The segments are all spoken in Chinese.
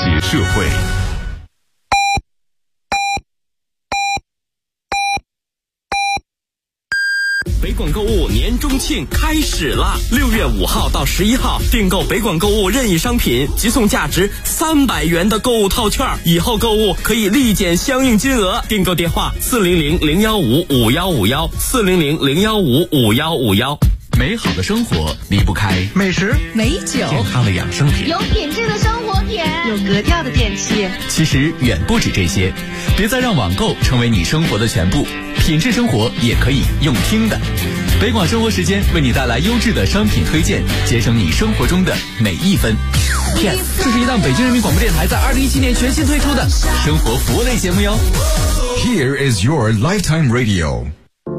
协社会。 北广购物年中庆开始啦！6月5号到11号，订购北广购物任意商品，即送价值300元的购物套券，以后购物可以立减相应金额。订购电话400-015-5151，400-015-5151。 美好的生活离不开美食、 美酒、 健康的养生品， 有品质的生活品， 有格调的电器。 其实远不止这些，别再让网购成为你生活的全部，品质生活也可以用听的。北广生活时间为你带来优质的商品推荐，节省你生活中的每一分。Yes， 这是一档北京人民广播电台在2017年全新推出的生活服务类节目哟。 Here is your lifetime radio。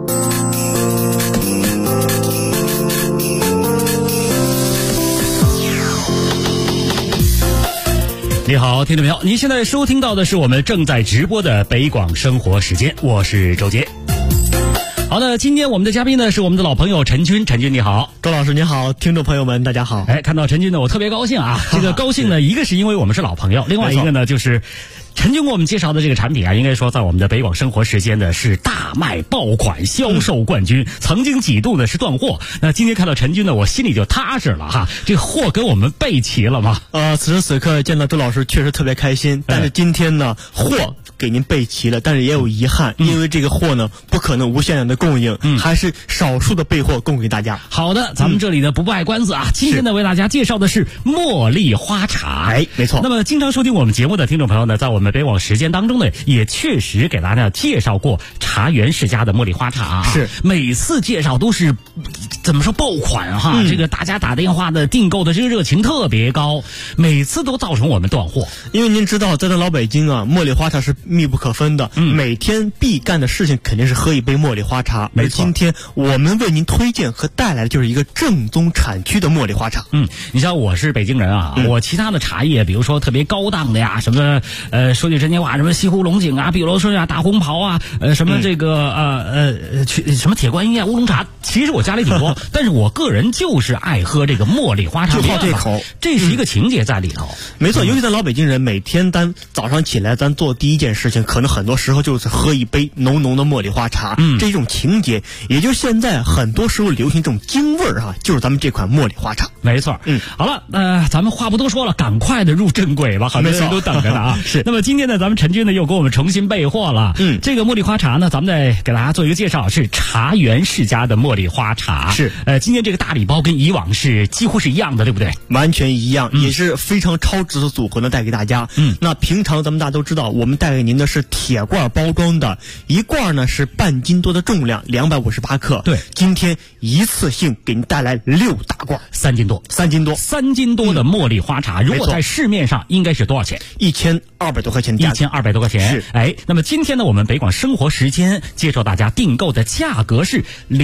你好，听众朋友，您现在收听到的是我们正在直播的北广生活时间，我是周杰。好的，今天我们的嘉宾呢是我们的老朋友陈军，陈军你好。 周老师您好，听众朋友们大家好。 看到陈军呢我特别高兴啊，这个高兴呢一个是因为我们是老朋友，另外一个呢就是陈军给我们介绍的这个产品啊，应该说在我们的北广生活时间呢是大卖爆款，销售冠军，曾经几度呢是断货。那今天看到陈军呢，我心里就踏实了哈，这个货给我们备齐了吗？ 此时此刻见到周老师确实特别开心，但是今天呢货给您备齐了，但是也有遗憾，因为这个货呢不可能无限量的供应，还是少数的备货供给大家。 好的，咱们这里呢不卖关子啊，今天呢为大家介绍的是茉莉花茶。 没错。 那么经常收听我们节目的听众朋友呢，在我们北广时间当中呢，也确实给大家介绍过茶园世家的茉莉花茶啊。 是， 每次介绍都是怎么说爆款哈，这个大家打电话的订购的这个热情特别高，每次都造成我们断货。 因为您知道，在这老北京啊，茉莉花茶是密不可分的，每天必干的事情肯定是喝一杯茉莉花茶。 没错， 今天我们为您推荐和带来的就是一个正宗产区的茉莉花茶。 你像我是北京人啊，我其他的茶叶，比如说特别高档的呀，什么说句真心话，什么西湖龙井啊，比如说呀大红袍啊，什么这个什么铁观音啊，乌龙茶，其实我家里挺多，但是我个人就是爱喝这个茉莉花茶， 就好这口， 这是一个情节在里头。 没错，尤其咱老北京人，每天咱早上起来，咱做第一件事情，可能很多时候就是喝一杯浓浓的茉莉花茶，这种情节，也就是现在很多时候流行这种京味儿哈，就是咱们这款茉莉花茶。 没错，好了，咱们话不多说了，赶快的入正轨吧，很多人都等着呢啊。 是。 那么今天呢，咱们陈军呢又给我们重新备货了。这个茉莉花茶呢，咱们再给大家做一个介绍，是茶园世家的茉莉花茶。 是。 今天这个大礼包跟以往是几乎是一样的，对不对？ 完全一样，也是非常超值的组合呢，带给大家。那平常咱们大家都知道，我们带给您的是铁罐包装的，一罐呢是半斤多的重量，258克。 对， 今天一次性给您带来6大罐 ，3斤多 ，3斤多的茉莉花茶，如果在市面上应该是多少钱 ？1200多块钱 ，1200多块钱。 是。 那么今天呢，我们北广生活时间介绍大家订购的价格是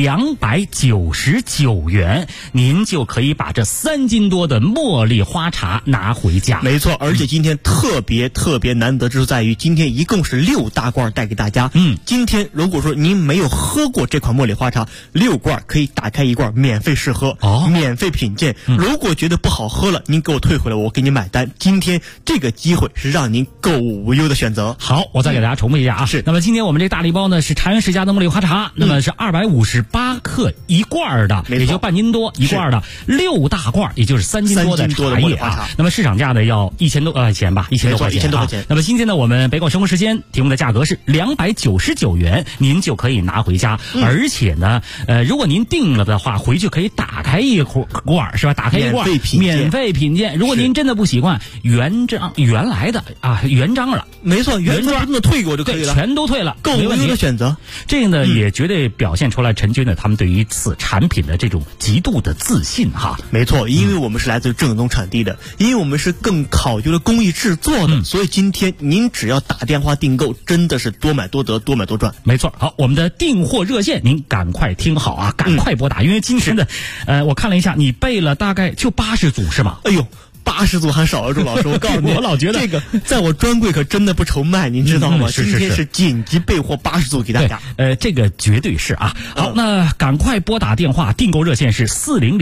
299元，您就可以把这3斤多的茉莉花茶拿回家。 没错，而且今天特别难得之处在于，今天一共是6大罐带给大家。今天如果说您没有喝过这款茉莉花茶，6罐可以打开一罐免费试喝，免费品鉴。如果觉得不好喝了，您给我退回来，我给你买单。今天这个机会是让您购物无忧的选择。 好，我再给大家重复一下啊。 是。 那么今天我们这大礼包呢是茶园世家的茉莉花茶，那么是258克一罐的，也就半斤多一罐的，6大罐，也就是3斤多的茶叶啊。那么市场价呢要1000多块钱吧，1000多块钱。那么今天呢，我们北广生活时间提供的价格是299元，您就可以拿回家。而且呢，如果您订了的话，回去可以打开一罐，是吧？打开一罐免费品鉴。如果您真的不习惯原来的啊原装了， 没错，原装的退给我就可以了， 全都退了， 购物的选择。 这个呢，也绝对表现出来陈军呢他们对于此产品的这种极度的自信哈。 没错，因为我们是来自正宗产地的，因为我们是更考究了工艺制作的，所以今天您只要打电话订购，真的是多买多得，多买多赚。 没错。好，我们的订货热线您赶快听好啊，赶快拨打，因为今天的我看了一下，你备了大概就80组是吗？ 哎呦 80组还少了，周老师，我告诉你， 我老觉得这个在我专柜可真的不愁卖，您知道吗？今天是紧急备货80组给大家。 这个绝对是啊。好，那赶快拨打电话，订购热线是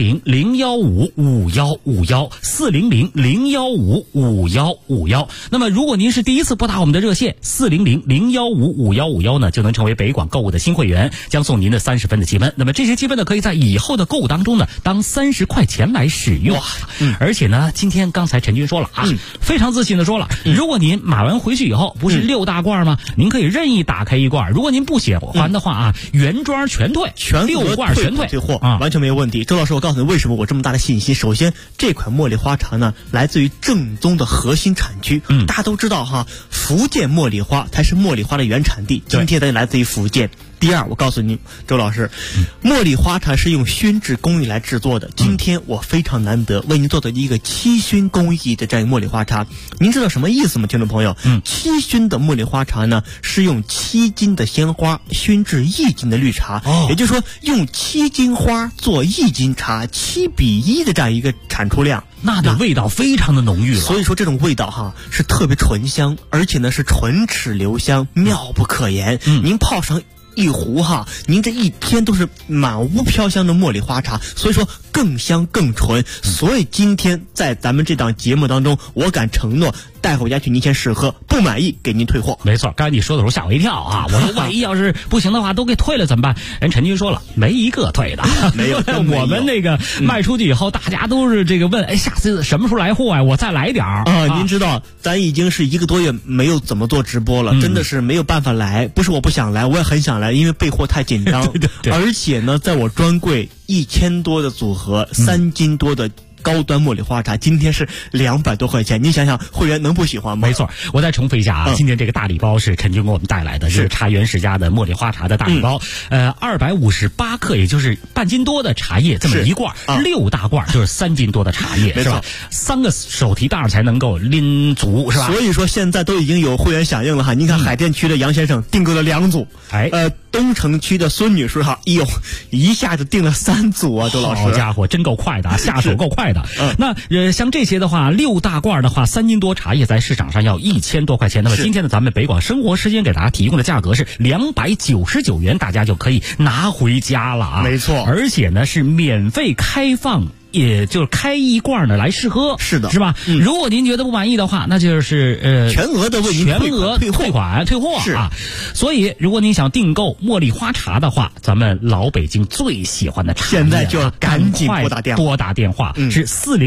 400-015-5151，400-015-5151。那么如果您是第一次拨打我们的热线400-015-5151呢，就能成为北广购物的新会员，将送您的30分的积分。那么这些积分呢，可以在以后的购物当中呢，当30块钱来使用。而且呢，今天刚才陈军说了啊，非常自信的说了，如果您买完回去以后，不是6大罐吗？您可以任意打开一罐，如果您不喜欢的话啊，原装全退，6罐全退货啊，完全没有问题。周老师，我告诉你为什么我这么大的信心。首先，这款茉莉花茶呢，来自于正宗的核心产区。大家都知道哈，福建茉莉花才是茉莉花的原产地。今天咱来自于福建。第二，我告诉你，周老师，茉莉花茶是用熏制工艺来制作的。今天我非常难得为您做的一个7熏工艺的这样一个茉莉花茶，您知道什么意思吗，听众朋友？7熏的茉莉花茶呢，是用7斤的鲜花熏制1斤的绿茶，也就是说，用7斤花做1斤茶，7比1的这样一个产出量。 那的味道非常的浓郁了， 所以说这种味道哈是特别醇香，而且呢是唇齿留香，妙不可言。您泡上一壶哈，您这一天都是满屋飘香的茉莉花茶，所以说更香更纯。所以今天在咱们这档节目当中，我敢承诺带回家去您先试喝，不满意给您退货。 没错，刚才你说的时候吓我一跳啊！我说万一要是不行的话，都给退了怎么办？人陈军说了，没一个退的， 没有。 我们那个卖出去以后，大家都是这个问，哎，下次什么时候来货呀？我再来点儿啊！您知道，咱已经是1个多月没有怎么做直播了，真的是没有办法来。不是我不想来，我也很想来，因为备货太紧张。 对， 而且呢，在我专柜1000多的组合，3斤多的高端茉莉花茶，今天是200多块钱，您想想会员能不喜欢吗？ 没错，我再重复一下啊，今天这个大礼包是陈军给我们带来的，是茶园世家的茉莉花茶的大礼包，258克，也就是半斤多的茶叶这么一罐，6大罐就是3斤多的茶叶，是吧？3个手提袋才能够拎足，是吧？ 所以说现在都已经有会员响应了哈，您看海淀区的杨先生订购了2组，东城区的孙女士哈，一下子订了3组啊，周老师， 好家伙，真够快的，下手够快的。那像这些的话，6大罐的话，3斤多茶叶在市场上要1000多块钱。那么今天呢，咱们北广生活时间给大家提供的价格是299元，大家就可以拿回家了啊！ 没错， 而且呢是免费开放。也就是开一罐呢来试喝， 是的， 是吧？如果您觉得不满意的话，那就是全额的为您退货是啊。所以如果您想订购茉莉花茶的话，咱们老北京最喜欢的茶叶， 现在就要赶紧拨打电话，是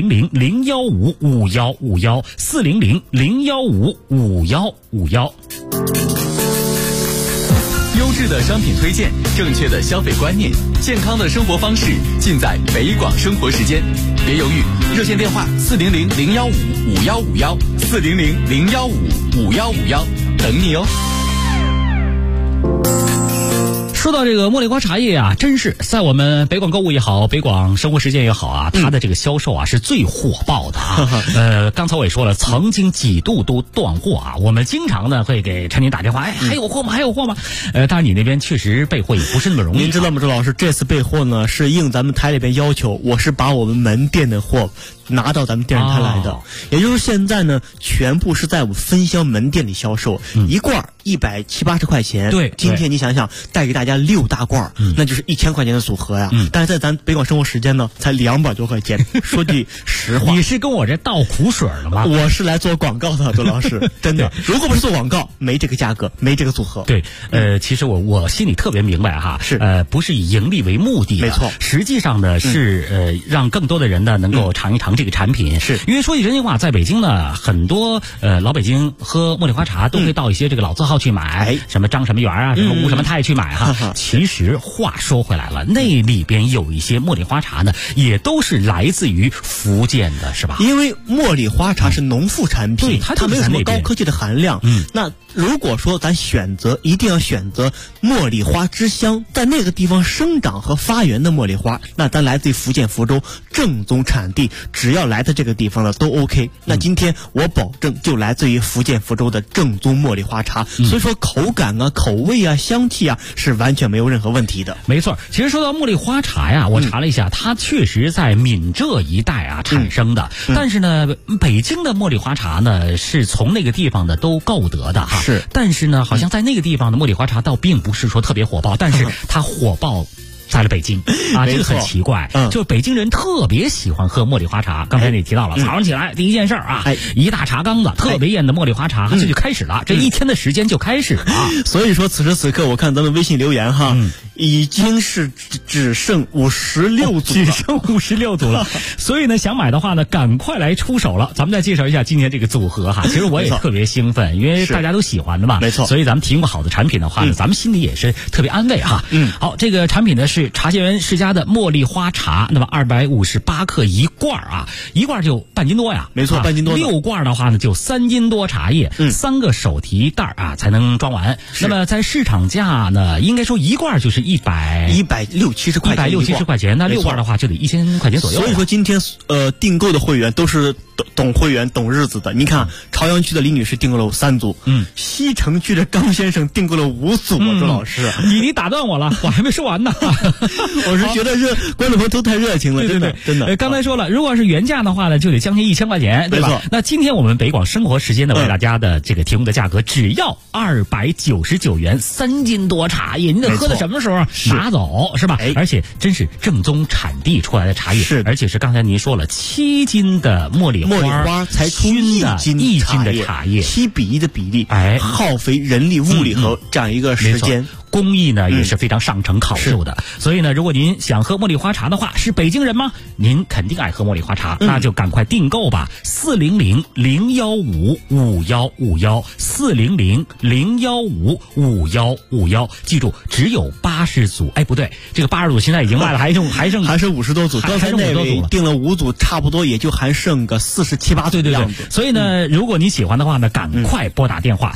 400-015-5151，400-015-5151。 优质的商品推荐，正确的消费观念，健康的生活方式，尽在北广生活时间。别犹豫，热线电话400-015-5151，400-015-5151，等你哦。 说到这个茉莉花茶叶啊，真是在我们北广购物也好，北广生活时间也好啊，它的这个销售啊是最火爆的啊。刚才我也说了，曾经几度都断货啊。我们经常呢会给陈宁打电话，哎，还有货吗？还有货吗？但是你那边确实备货也不是那么容易。 您知道吗，周老师，这次备货呢是应咱们台里边要求，我是把我们门店的货拿到咱们电视台来的，也就是现在呢，全部是在我们分销门店里销售，一罐170-180块钱。 对， 今天你想想，带给大家6大罐，那就是1000块钱的组合呀。但是在咱北广生活时间呢，才200多块钱。说句实话， 你是跟我这倒苦水了吗？ 我是来做广告的，周老师，真的。如果不是做广告，没这个价格，没这个组合。 对，其实我心里特别明白哈， 是不是以盈利为目的的， 没错。 实际上呢是让更多的人呢能够尝一尝这个产品。 是因为说句真心话，在北京呢，很多老北京喝茉莉花茶都会到一些这个老字号去买，什么张什么园啊，什么吴什么泰去买哈。其实话说回来了，那里边有一些茉莉花茶呢，也都是来自于福建的，是吧？ 因为茉莉花茶是农副产品，它没有什么高科技的含量。那如果说咱一定要选择茉莉花之乡，在那个地方生长和发源的茉莉花，那咱来自于福建福州正宗产地，只要来的这个地方的都 OK。那今天我保证就来自于福建福州的正宗茉莉花茶，所以说口感啊、口味啊、香气啊是完完全没有任何问题的。 没错，其实说到茉莉花茶呀，我查了一下，它确实在闽浙一带啊产生的，但是呢，北京的茉莉花茶呢是从那个地方的都购得的哈。 是， 但是呢，好像在那个地方的茉莉花茶倒并不是说特别火爆，但是它火爆在了北京啊，这个很奇怪。就是北京人特别喜欢喝茉莉花茶。刚才你提到了，早上起来第一件事啊，一大茶缸子特别艳的茉莉花茶，这就开始了，这一天的时间就开始了。 所以说，此时此刻我看咱们微信留言哈，已经是只剩56组， 只剩56组了。所以呢，想买的话呢，赶快来出手了。咱们再介绍一下今天这个组合哈。其实我也特别兴奋，因为大家都喜欢的嘛， 没错。 所以咱们提供好的产品的话呢，咱们心里也是特别安慰哈。好，这个产品呢是茶仙园世家的茉莉花茶，那么258克一罐啊，一罐就半斤多呀。 没错，半斤多。 6罐的话呢就3斤多茶叶，3个手提袋啊才能装完。那么在市场价呢，应该说一罐就是 160-170块钱 ，160-170块钱，那6罐的话就得1000块钱左右。 所以说今天订购的会员都是懂会员懂日子的。你看朝阳区的李女士订购了3组，西城区的张先生订购了5组。周老师， 你打断我了，我还没说完呢。 我是觉得观众朋友都太热情了，真的。 刚才说了，如果是原价的话呢，就得将近1000块钱，对吧？那今天我们北广生活时间呢，为大家的这个提供的价格只要299元，3斤多茶叶，你得喝到什么时候拿走是吧？而且真是正宗产地出来的茶叶，而且是刚才您说了7斤的茉莉花才出 1斤的茶叶 ，7比1的比例，耗费人力物力和这样一个时间。 工艺呢也是非常上乘考究的，所以呢，如果您想喝茉莉花茶的话，是北京人吗？您肯定爱喝茉莉花茶，那就赶快订购吧，400-015-5151，400-015-5151，记住只有80组，哎，不对，这个80组现在已经卖了，还剩 50多组，刚才那位订了5组，差不多也就还剩个47-48组的样子。 所以呢，如果你喜欢的话呢，赶快拨打电话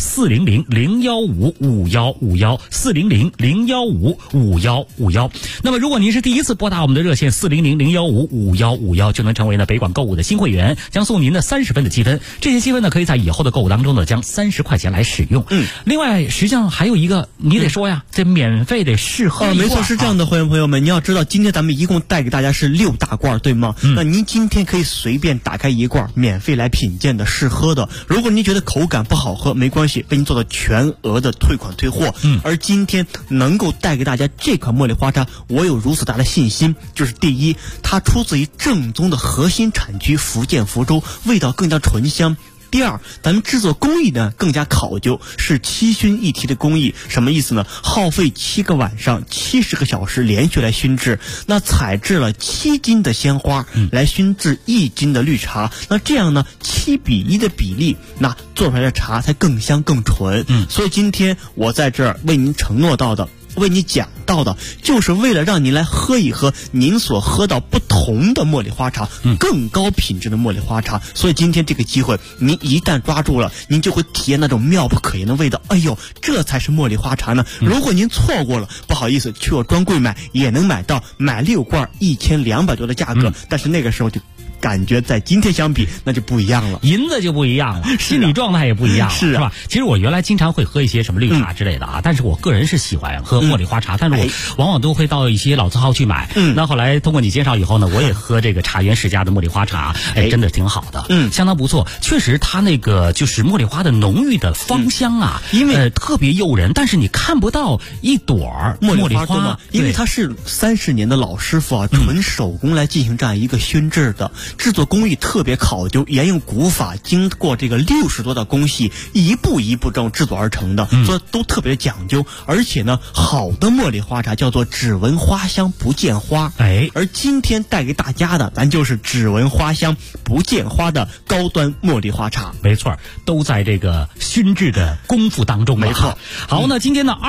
400-015-5151，400-015-5151。那么如果您是第一次拨打我们的热线400-015-5151，就能成为呢北广购物的新会员，将送您的30分的积分。这些积分呢，可以在以后的购物当中呢，将30块钱来使用。另外实际上还有一个，你得说呀，这免费得试喝一罐。 没错，是这样的，会员朋友们，你要知道，今天咱们一共带给大家是6大罐，对吗？那您今天可以随便打开一罐，免费来品鉴的试喝的。如果您觉得口感不好喝，没关系，为您做到全额的退款退货。而今天能够带给大家这款茉莉花茶，我有如此大的信心，就是第一，它出自于正宗的核心产区福建福州，味道更加醇香。第二，咱们制作工艺呢更加考究，是7熏1提的工艺。什么意思呢？耗费7个晚上70个小时连续来熏制，那采制了7斤的鲜花来熏制1斤的绿茶，那这样呢7比1的比例，那做出来的茶才更香更纯。所以今天我在这儿为您承诺到的，为你讲到的，就是为了让您来喝一喝您所喝到不同的茉莉花茶，更高品质的茉莉花茶。所以今天这个机会您一旦抓住了，您就会体验那种妙不可言的味道。哎呦，这才是茉莉花茶呢！如果您错过了，不好意思，去我专柜买也能买到，买6罐1200多的价格，但是那个时候就感觉在今天相比那就不一样了， 银子就不一样了，心理状态也不一样了，是吧？其实我原来经常会喝一些什么绿茶之类的啊，但是我个人是喜欢喝茉莉花茶，但是我往往都会到一些老字号去买。那后来通过你介绍以后呢，我也喝这个茶园世家的茉莉花茶，真的挺好的，相当不错。确实，它那个就是茉莉花的浓郁的芳香啊，因为特别诱人，但是你看不到一朵茉莉花， 因为它是30年的老师傅啊，纯手工来进行这样一个熏制的。制作工艺特别考究，沿用古法，经过这个60多道工序，一步一步这种制作而成的，所以都特别讲究。而且呢，好的茉莉花茶叫做只闻花香不见花，而今天带给大家的，咱就是只闻花香不见花的高端茉莉花茶。 没错，都在这个熏制的功夫当中。 没错。 好，那今天呢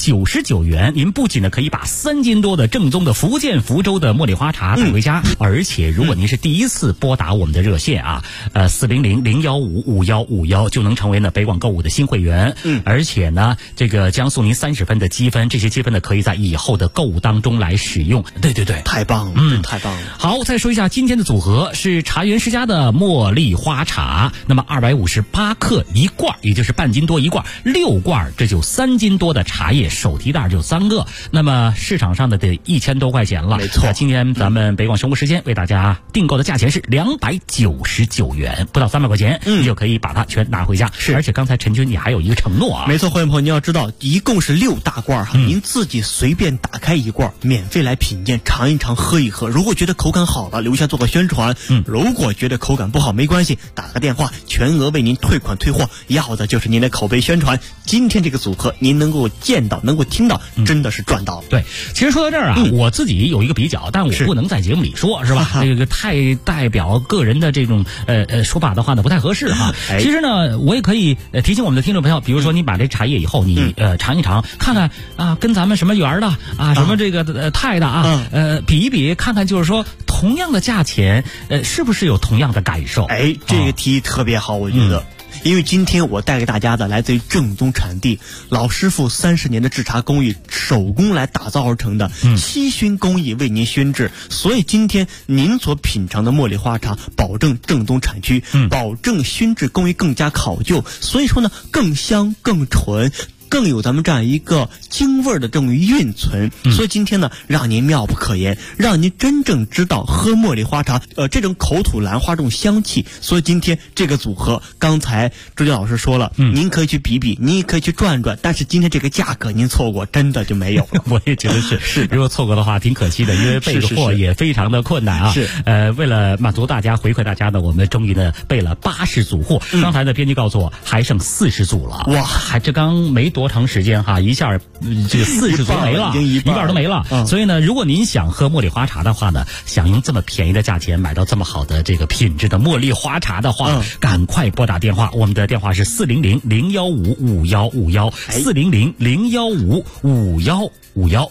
299元，您不仅呢可以把3斤多的正宗的福建福州的茉莉花茶带回家，而且如果您是第一次次拨打我们的热线啊，400-015-5151就能成为呢北广购物的新会员。而且呢，这个将送您30分的积分，这些积分呢可以在以后的购物当中来使用。对， 太棒了，太棒了。 好，再说一下今天的组合是茶园世家的茉莉花茶，那么258克一罐，也就是半斤多一罐，6罐，这就3斤多的茶叶，手提袋就3个。那么市场上的得1000多块钱了。 没错， 今天咱们北广生活时间为大家订购的价钱是299元，不到300块钱，你就可以把它全拿回家。 是， 而且刚才陈军你还有一个承诺啊。 没错，会员朋友，您要知道，一共是6大罐哈，您自己随便打开一罐，免费来品鉴，尝一尝，喝一喝。如果觉得口感好了，留下做个宣传；如果觉得口感不好，没关系，打个电话，全额为您退款退货，要的就是您的口碑宣传。今天这个组合，您能够见到，能够听到，真的是赚到了。 对，其实说到这儿啊，我自己有一个比较，但我不能在节目里说，是吧？这个太代表个人的这种说法的话呢，不太合适哈。其实呢，我也可以提醒我们的听众朋友，比如说你把这茶叶以后，你尝一尝，看看啊，跟咱们什么园的啊，什么这个泰的啊，比一比，看看就是说同样的价钱，是不是有同样的感受？ 这个提议特别好，我觉得。因为今天我带给大家的来自于正宗产地，老师傅30年的制茶工艺，手工来打造而成的7熏工艺为您熏制，所以今天您所品尝的茉莉花茶保证正宗产区，保证熏制工艺更加考究，所以说呢更香更纯，更有咱们这样一个京味儿的这种蕴存，所以今天呢，让您妙不可言，让您真正知道喝茉莉花茶，这种口吐兰花这种香气。所以今天这个组合，刚才周杰老师说了，您可以去比比，您也可以去转转，但是今天这个价格您错过，真的就没有了。 我也觉得是，如果错过的话，挺可惜的，因为备货也非常的困难啊。 是， 为了满足大家，回馈大家呢，我们终于呢备了80组货。刚才的编辑告诉我，还剩40组了。哇，还这刚没多长时间哈，一下这个40组没了，一半都没了。所以呢，如果您想喝茉莉花茶的话呢，想用这么便宜的价钱买到这么好的这个品质的茉莉花茶的话，赶快拨打电话，我们的电话是400-015-5151，400-015-5151。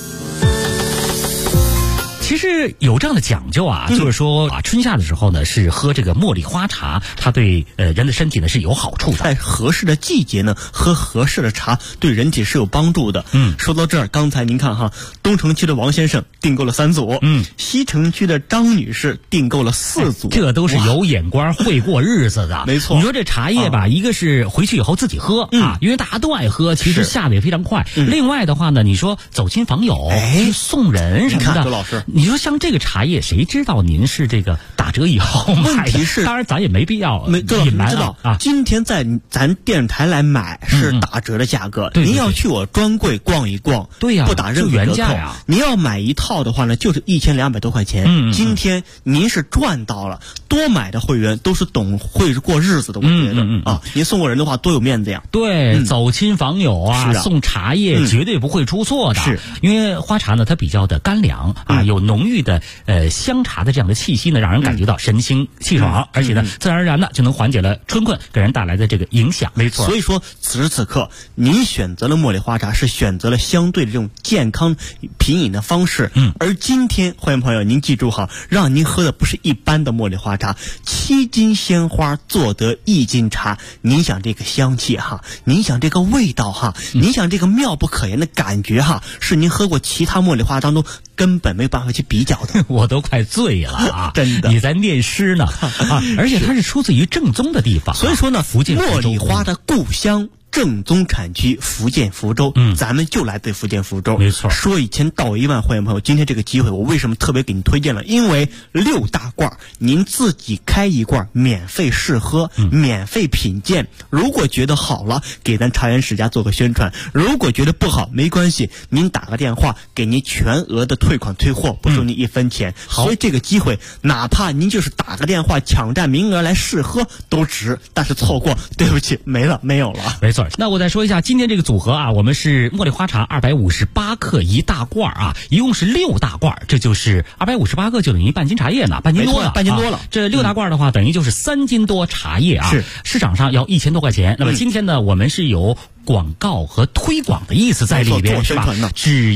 其实有这样的讲究啊，就是说啊，春夏的时候呢，是喝这个茉莉花茶，它对人的身体呢是有好处的。 在合适的季节呢，喝合适的茶对人体是有帮助的。说到这儿，刚才您看哈，东城区的王先生订购了3组，西城区的张女士订购了4组， 这都是有眼光、会过日子的。 没错， 你说这茶叶吧，一个是回去以后自己喝啊，因为大家都爱喝，其实下的也非常快。另外的话呢，你说走亲访友、送人什么的， 周老师。 你说像这个茶叶，谁知道您是这个打折以后买的？ 问题是， 当然咱也没必要隐瞒啊。 今天在咱电视台来买是打折的价格，您要去我专柜逛一逛， 对呀， 不打任何折扣。 原价呀。 您要买一套的话呢，就是1200多块钱。今天您是赚到了，多买的会员都是懂会过日子的，我觉得啊，您送过人的话多有面子呀。 对，走亲访友啊，送茶叶绝对不会出错的。 是， 因为花茶呢，它比较的干凉啊，有浓郁的香茶的这样的气息呢，让人感觉到神清气爽，而且呢，自然而然的就能缓解了春困给人带来的这个影响。 没错，所以说此时此刻，您选择了茉莉花茶，是选择了相对的这种健康品饮的方式。而今天，欢迎朋友，您记住哈，让您喝的不是一般的茉莉花茶，7斤鲜花做得1斤茶。您想这个香气哈，您想这个味道哈，您想这个妙不可言的感觉哈，是您喝过其他茉莉花当中根本没办法去比较的。 我都快醉了啊！ 真的， 你在念诗呢啊！而且它是出自于正宗的地方， 所以说呢， 福建茉莉花的故乡。正宗产区福建福州，咱们就来自福建福州， 没错。 说1000道1万，会员朋友，今天这个机会我为什么特别给您推荐了？因为6大罐，您自己开一罐，免费试喝，免费品鉴。如果觉得好了，给咱茶园世家做个宣传；如果觉得不好，没关系，您打个电话，给您全额的退款退货，不收您1分钱。所以这个机会，哪怕您就是打个电话抢占名额来试喝都值，但是错过，对不起，没有了。 没错。那我再说一下今天这个组合啊，我们是茉莉花茶258克一大罐啊，一共是6大罐，这就是258克就等于半斤茶叶呢，半斤多了， 半斤多了。 这6大罐的话，等于就是3斤多茶叶啊， 是市场上要1000多块钱。那么今天呢，我们是有广告和推广的意思在里边，是吧？只要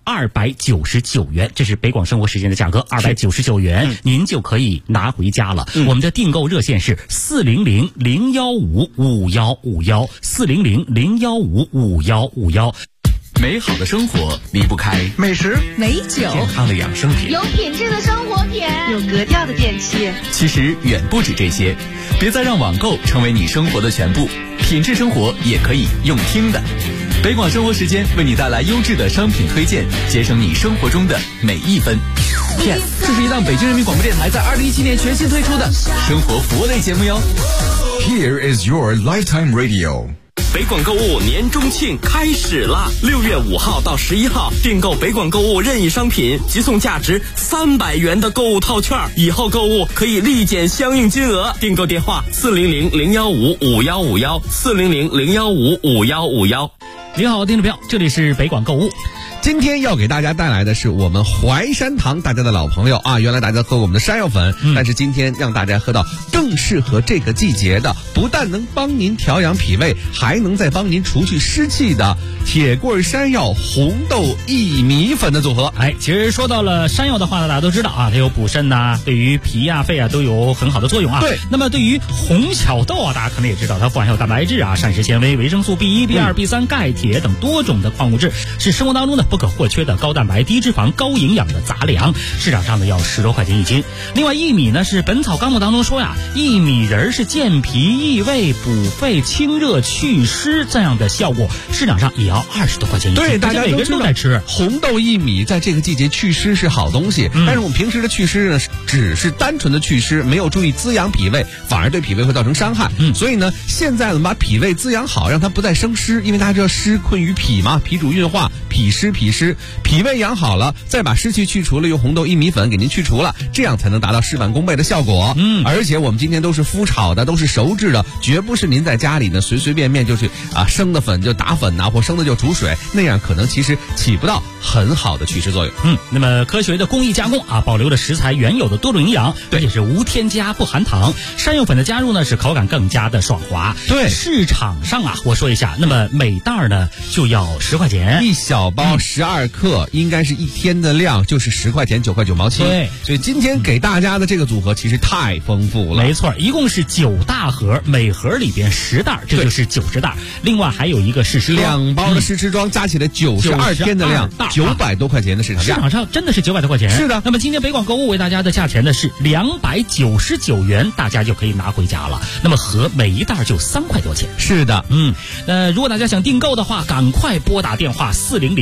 299元，这是北广生活时间的价格，299元，您就可以拿回家了。我们的订购热线是400-015-5151，400-015-5151。 美好的生活离不开美食、 美酒、 健康的养生品， 有品质的生活品，有格调的电器。 其实远不止这些，别再让网购成为你生活的全部，品质生活也可以用听的。北广生活时间为你带来优质的商品推荐，节省你生活中的每一分。Yes， 这是一档北京人民广播电台在2017年全新推出的生活服务类节目哟。 Here is your lifetime radio。 北广购物年中庆开始啦！6月5号到11号，订购北广购物任意商品，即送价值300元的购物套券，以后购物可以立减相应金额。订购电话400-015-5151，400-015-5151。 你好，听众朋友，这里是北广购物。 今天要给大家带来的是我们淮山堂，大家的老朋友啊。原来大家喝过我们的山药粉，但是今天让大家喝到更适合这个季节的，不但能帮您调养脾胃，还能再帮您除去湿气的铁棍山药红豆薏米粉的组合。 其实说到了山药的话呢，大家都知道啊，它有补肾呐，对于脾啊、肺啊都有很好的作用啊。 对。 那么对于红小豆啊，大家可能也知道，它富含有蛋白质啊、膳食纤维、维生素 B1、B2、B3、钙、铁等多种的矿物质，是生活当中的不可或缺的高蛋白、低脂肪、高营养的杂粮。市场上呢要10多块钱一斤。另外薏米呢是《本草纲目》当中说呀，薏米仁是健脾益胃、补肺、清热、祛湿这样的效果，市场上也要20多块钱一斤。 对，大家每个人都在吃红豆薏米，在这个季节祛湿是好东西。但是我们平时的祛湿呢，只是单纯的祛湿，没有注意滋养脾胃，反而对脾胃会造成伤害。所以呢，现在我们把脾胃滋养好，让它不再生湿，因为大家知道湿困于脾嘛，脾主运化，脾湿，脾胃养好了，再把湿气去除了，用红豆薏米粉给您去除了，这样才能达到事半功倍的效果。而且我们今天都是麸炒的，都是熟制的，绝不是您在家里呢随随便便就去生的粉就打粉或生的就煮水，那样可能其实起不到很好的祛湿作用。 那么科学的工艺加工啊，保留了食材原有的多种营养，而且是无添加不含糖。山药粉的加入呢，使口感更加的爽滑。 对， 市场上啊，我说一下，那么每袋呢就要10块钱， 一小包12克，应该是一天的量，就是10块钱，9块9毛7。 对， 所以今天给大家的这个组合其实太丰富了。 没错，一共是9大盒，每盒里边10袋，这就是90袋。另外还有一个试吃装 ，2包的试吃装加起来92天的量，900多块钱的市场价。 市场上真的是900多块钱。 是的。 那么今天北广购物为大家的价钱呢是299元，大家就可以拿回家了。那么盒每一袋就3块多钱。 是的。 如果大家想订购的话，赶快拨打电话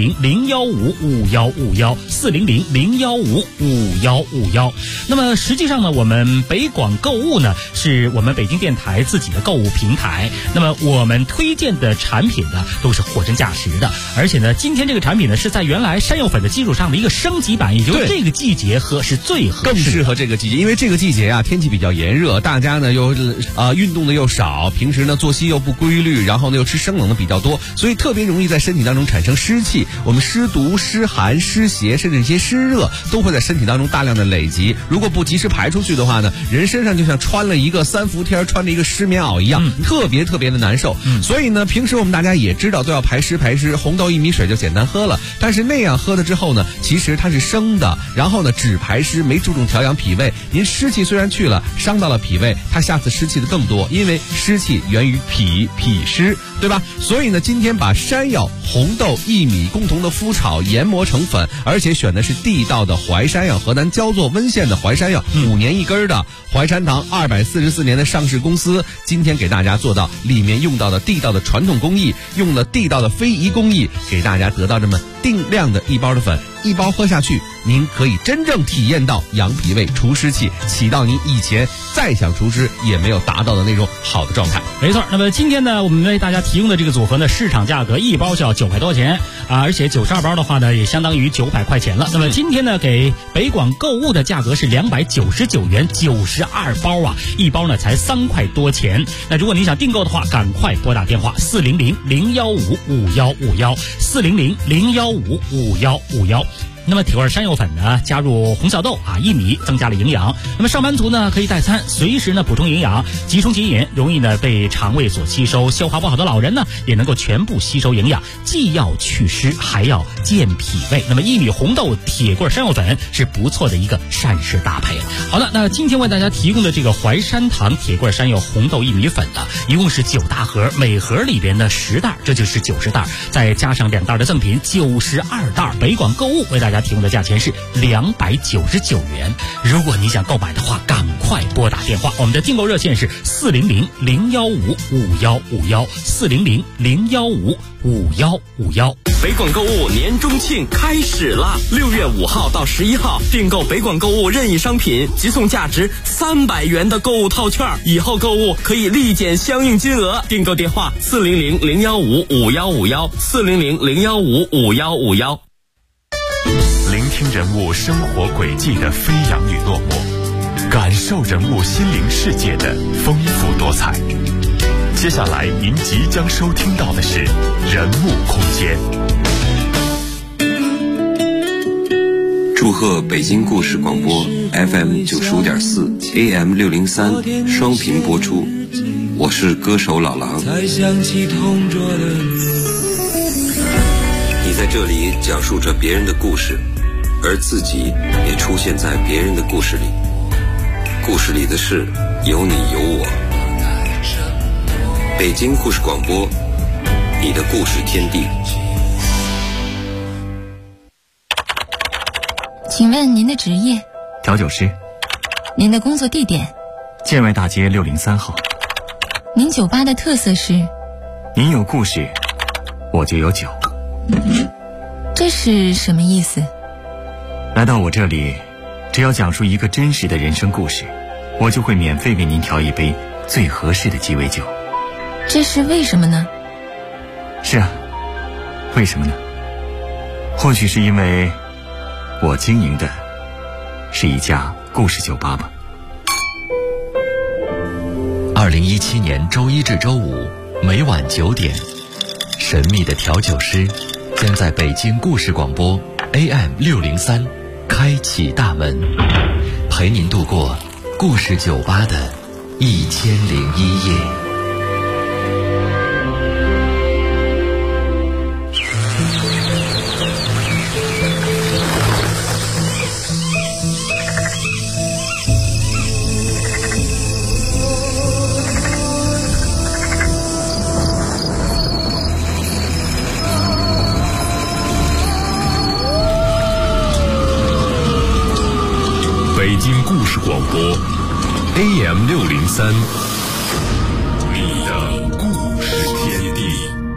400-015-5151，400-015-5151。那么实际上呢，我们北广购物呢是我们北京电台自己的购物平台。那么我们推荐的产品呢都是货真价实的，而且呢，今天这个产品呢是在原来山药粉的基础上的一个升级版，也就是这个季节喝是最合适的， 更适合这个季节。因为这个季节啊，天气比较炎热，大家呢又运动的又少，平时呢作息又不规律，然后呢又吃生冷的比较多，所以特别容易在身体当中产生湿气。我们湿毒、湿寒、湿邪，甚至一些湿热都会在身体当中大量的累积。如果不及时排出去的话呢，人身上就像穿了一个3伏天，穿着一个湿棉袄一样，特别的难受。所以呢，平时我们大家也知道都要排湿，红豆薏米水就简单喝了。但是那样喝了之后呢，其实它是生的，然后呢只排湿，没注重调养脾胃。您湿气虽然去了，伤到了脾胃，它下次湿气的更多，因为湿气源于脾湿，对吧？所以呢，今天把山药、红豆、薏米共同的麸炒研磨成粉，而且选的是地道的淮山药，河南焦作温县的淮山药，5年一根的淮山堂244年的上市公司，今天给大家做到里面用到的地道的传统工艺，用了地道的非遗工艺，给大家得到这么定量的一包的粉，一包喝下去，您可以真正体验到养脾胃、除湿气，起到您以前再想除湿也没有达到的那种好的状态。 没错。那么今天呢，我们为大家提供的这个组合呢，市场价格一包就要900多钱啊，而且92包的话呢，也相当于900块钱了。那么今天呢，给北广购物的价格是299元，92包啊，一包呢才3块多钱。那如果你想订购的话，赶快拨打电话400-015-5151，400-015-5151。 那么铁罐山药粉呢，加入红小豆薏米，增加了营养。那么上班族呢可以代餐，随时呢补充营养，即冲即饮，容易呢被肠胃所吸收。消化不好的老人呢，也能够全部吸收营养，既要祛湿，还要健脾胃。那么薏米红豆铁罐山药粉是不错的一个膳食搭配了。好了，那今天为大家提供的这个淮山堂铁罐山药红豆薏米粉呢，一共是9大盒，每盒里边的10袋，这就是90袋，再加上2袋的赠品，92袋。北广购物为大家提供的价钱是299元。如果你想购买的话，赶快拨打电话，我们的订购热线是400-015-5151，400-015-5151。 北广购物年中庆开始啦！6月5号到11号，订购北广购物任意商品，即送价值300元的购物套券，以后购物可以立减相应金额。订购电话400-015-5151，400-015-5151。 聆听人物生活轨迹的飞扬与落寞，感受人物心灵世界的丰富多彩。接下来您即将收听到的是人物空间。 祝贺北京故事广播 FM 95.4 AM 603双频播出，我是歌手老狼。你在这里讲述着别人的故事，而自己也出现在别人的故事里，故事里的事有你有我。北京故事广播，你的故事天地。 请问您的职业？ 调酒师。 您的工作地点？ 建外大街603号。 您酒吧的特色是？ 您有故事，我就有酒。 这是什么意思？ 来到我这里，只要讲述一个真实的人生故事，我就会免费为您调一杯最合适的鸡尾酒。 这是为什么呢？ 是啊，为什么呢？或许是因为我经营的是一家故事酒吧吧。 2017年周一至周五每晚9点，神秘的调酒师将在北京故事广播 AM 603开启大门，陪您度过故事酒吧的1001夜。 北京故事广播 AM 603，你的故事天地。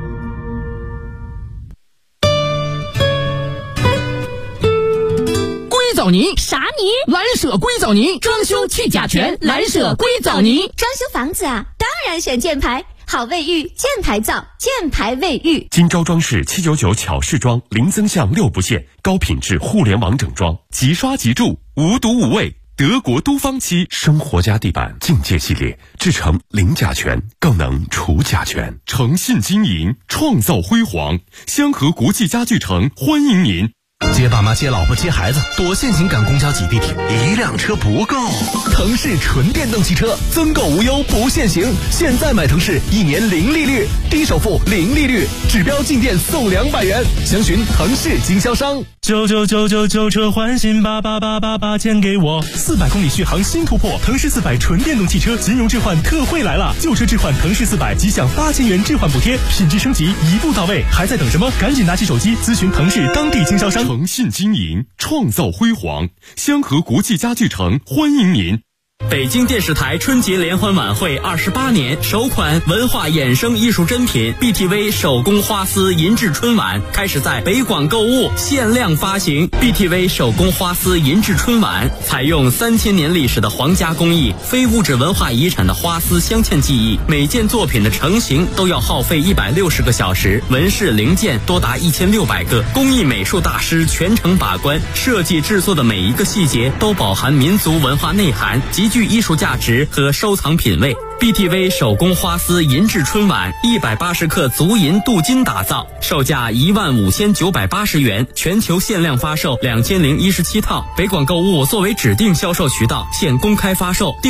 硅藻泥？ 啥泥？ 蓝舍硅藻泥，装修去甲醛，蓝舍硅藻泥。 装修房子啊，当然选箭牌。好卫浴，箭牌造，箭牌卫浴。 金招装饰799巧饰装，零增项6不限，高品质互联网整装，即刷即住，无毒无味。德国都方漆生活家地板境界系列，制成零甲醛，更能除甲醛。诚信经营，创造辉煌。香河国际家具城欢迎您。 接爸妈接老婆接孩子，多线行赶公交挤地铁，1辆车不够。腾势纯电动汽车增购无忧不限行，现在买腾势1年0利率，低首付0利率，指标进店送200元，详询腾势经销商。 99999车换新8888钱给我，400公里续航新突破，腾势400纯电动汽车金融置换特惠来了，旧车置换腾势400即享8000元置换补贴，品质升级一步到位，还在等什么？赶紧拿起手机咨询腾势当地经销商。 诚信经营，创造辉煌。香河国际家具城欢迎您。 北京电视台春节联欢晚会28年首款文化衍生艺术珍品 BTV 手工花丝银质春晚开始在北广购物限量发行。 BTV 手工花丝银质春晚采用3000年历史的皇家工艺，非物质文化遗产的花丝镶嵌技艺，每件作品的成型都要耗费160个小时，纹饰零件多达1600个，工艺美术大师全程把关，设计制作的每一个细节都饱含民族文化内涵，极具艺术价值和收藏品味。 BTV 手工花丝银质春晚180克足银镀金打造，售价15980元，全球限量发售2017套。北广购物作为指定销售渠道，现公开发售。